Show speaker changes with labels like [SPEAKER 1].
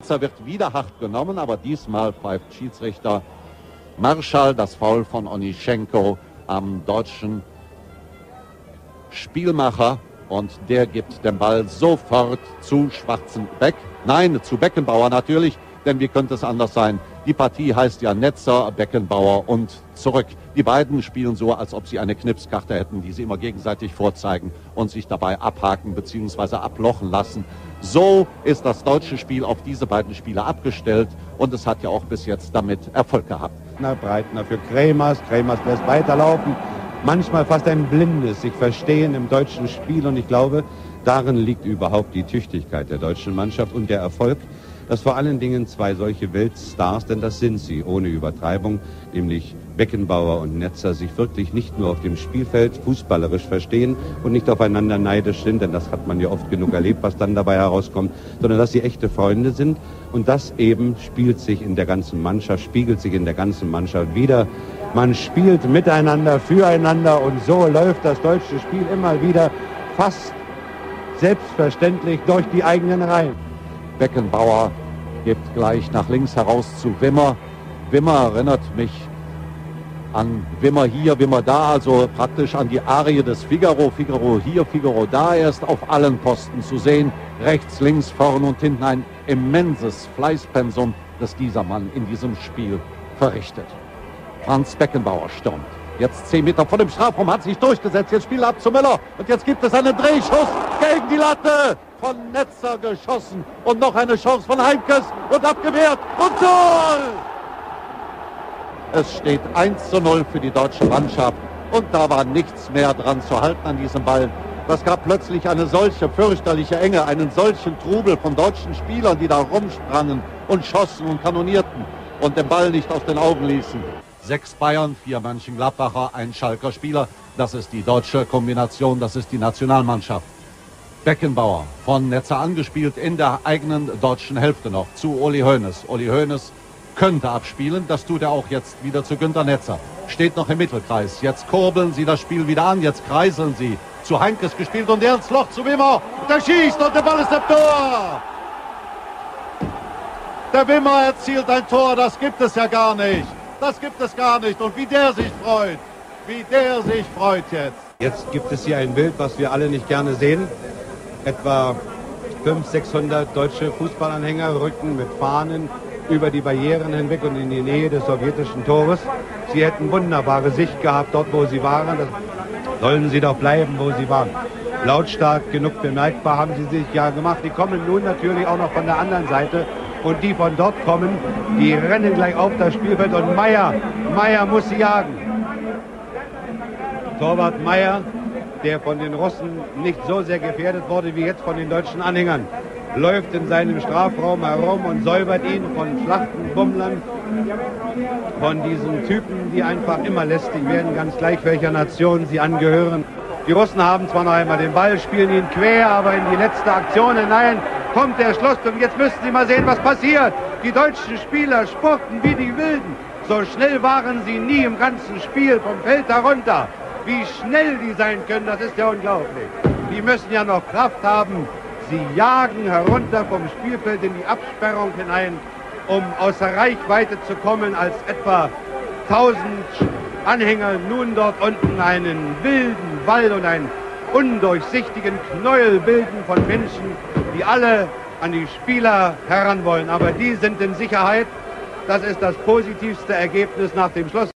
[SPEAKER 1] Wird wieder hart genommen, aber diesmal pfeift Schiedsrichter Marschall das Foul von Onischenko am deutschen Spielmacher und der gibt den Ball sofort zu Schwarzenbeck. Nein, zu Beckenbauer natürlich, denn wie könnte es anders sein? Die Partie heißt ja Netzer, Beckenbauer und zurück. Die beiden spielen so, als ob sie eine Knipskarte hätten, die sie immer gegenseitig vorzeigen und sich dabei abhaken bzw. ablochen lassen. So ist das deutsche Spiel auf diese beiden Spieler abgestellt und es hat ja auch bis jetzt damit Erfolg gehabt.
[SPEAKER 2] Breitner für Kremers lässt weiterlaufen. Manchmal fast ein blindes sich verstehen im deutschen Spiel und ich glaube, darin liegt überhaupt die Tüchtigkeit der deutschen Mannschaft und der Erfolg, dass vor allen Dingen zwei solche Weltstars, denn das sind sie, ohne Übertreibung, nämlich Beckenbauer und Netzer, sich wirklich nicht nur auf dem Spielfeld fußballerisch verstehen und nicht aufeinander neidisch sind, denn das hat man ja oft genug erlebt, was dann dabei herauskommt, sondern dass sie echte Freunde sind und das eben spiegelt sich in der ganzen Mannschaft wieder. Man spielt miteinander, füreinander und so läuft das deutsche Spiel immer wieder fast selbstverständlich durch die eigenen Reihen.
[SPEAKER 1] Beckenbauer gibt gleich nach links heraus zu Wimmer. Wimmer erinnert mich an Wimmer hier, Wimmer da, also praktisch an die Arie des Figaro. Figaro hier, Figaro da. Er ist auf allen Posten zu sehen. Rechts, links, vorn und hinten ein immenses Fleißpensum, das dieser Mann in diesem Spiel verrichtet. Franz Beckenbauer stürmt. Jetzt 10 Meter vor dem Strafraum, hat sich durchgesetzt. Jetzt Spiel ab zu Müller. Und jetzt gibt es einen Drehschuss gegen die Latte. Von Netzer geschossen. Und noch eine Chance von Heimkes. Und abgewehrt. Und Tor! Es steht 1:0 für die deutsche Mannschaft. Und da war nichts mehr dran zu halten an diesem Ball. Das gab plötzlich eine solche fürchterliche Enge, einen solchen Trubel von deutschen Spielern, die da rumsprangen und schossen und kanonierten und den Ball nicht aus den Augen ließen. 6 Bayern, 4 Mönchengladbacher, ein Schalker Spieler. Das ist die deutsche Kombination, das ist die Nationalmannschaft. Beckenbauer von Netzer angespielt in der eigenen deutschen Hälfte noch zu Uli Hoeneß. Uli Hoeneß könnte abspielen, das tut er auch jetzt wieder zu Günter Netzer. Steht noch im Mittelkreis, jetzt kurbeln sie das Spiel wieder an, jetzt kreiseln sie. Zu Heinkes gespielt und der ins Loch zu Wimmer. Der schießt und der Ball ist im Tor. Der Wimmer erzielt ein Tor, das gibt es ja gar nicht. Das gibt es gar nicht. Und wie der sich freut. Wie der sich freut jetzt.
[SPEAKER 2] Jetzt gibt es hier ein Bild, was wir alle nicht gerne sehen. Etwa 500-600 deutsche Fußballanhänger rücken mit Fahnen über die Barrieren hinweg und in die Nähe des sowjetischen Tores. Sie hätten wunderbare Sicht gehabt dort, wo sie waren. Das sollen sie doch bleiben, wo sie waren. Lautstark genug bemerkbar haben sie sich ja gemacht. Die kommen nun natürlich auch noch von der anderen Seite. Und die von dort kommen, die rennen gleich auf das Spielfeld und Meier muss sie jagen. Torwart Meier, der von den Russen nicht so sehr gefährdet wurde wie jetzt von den deutschen Anhängern, läuft in seinem Strafraum herum und säubert ihn von Schlachtenbummlern, von diesen Typen, die einfach immer lästig werden, ganz gleich welcher Nation sie angehören. Die Russen haben zwar noch einmal den Ball, spielen ihn quer, aber in die letzte Aktion hinein kommt der Schlusspfiff. Jetzt müssen Sie mal sehen, was passiert. Die deutschen Spieler spurten wie die Wilden. So schnell waren sie nie im ganzen Spiel vom Feld herunter. Wie schnell die sein können, das ist ja unglaublich. Die müssen ja noch Kraft haben. Sie jagen herunter vom Spielfeld in die Absperrung hinein, um außer Reichweite zu kommen, als etwa 1000 Anhänger nun dort unten einen wilden Wall und einen undurchsichtigen Knäuel bilden von Menschen, die alle an die Spieler heran wollen. Aber die sind in Sicherheit. Das ist das positivste Ergebnis nach dem Schluss.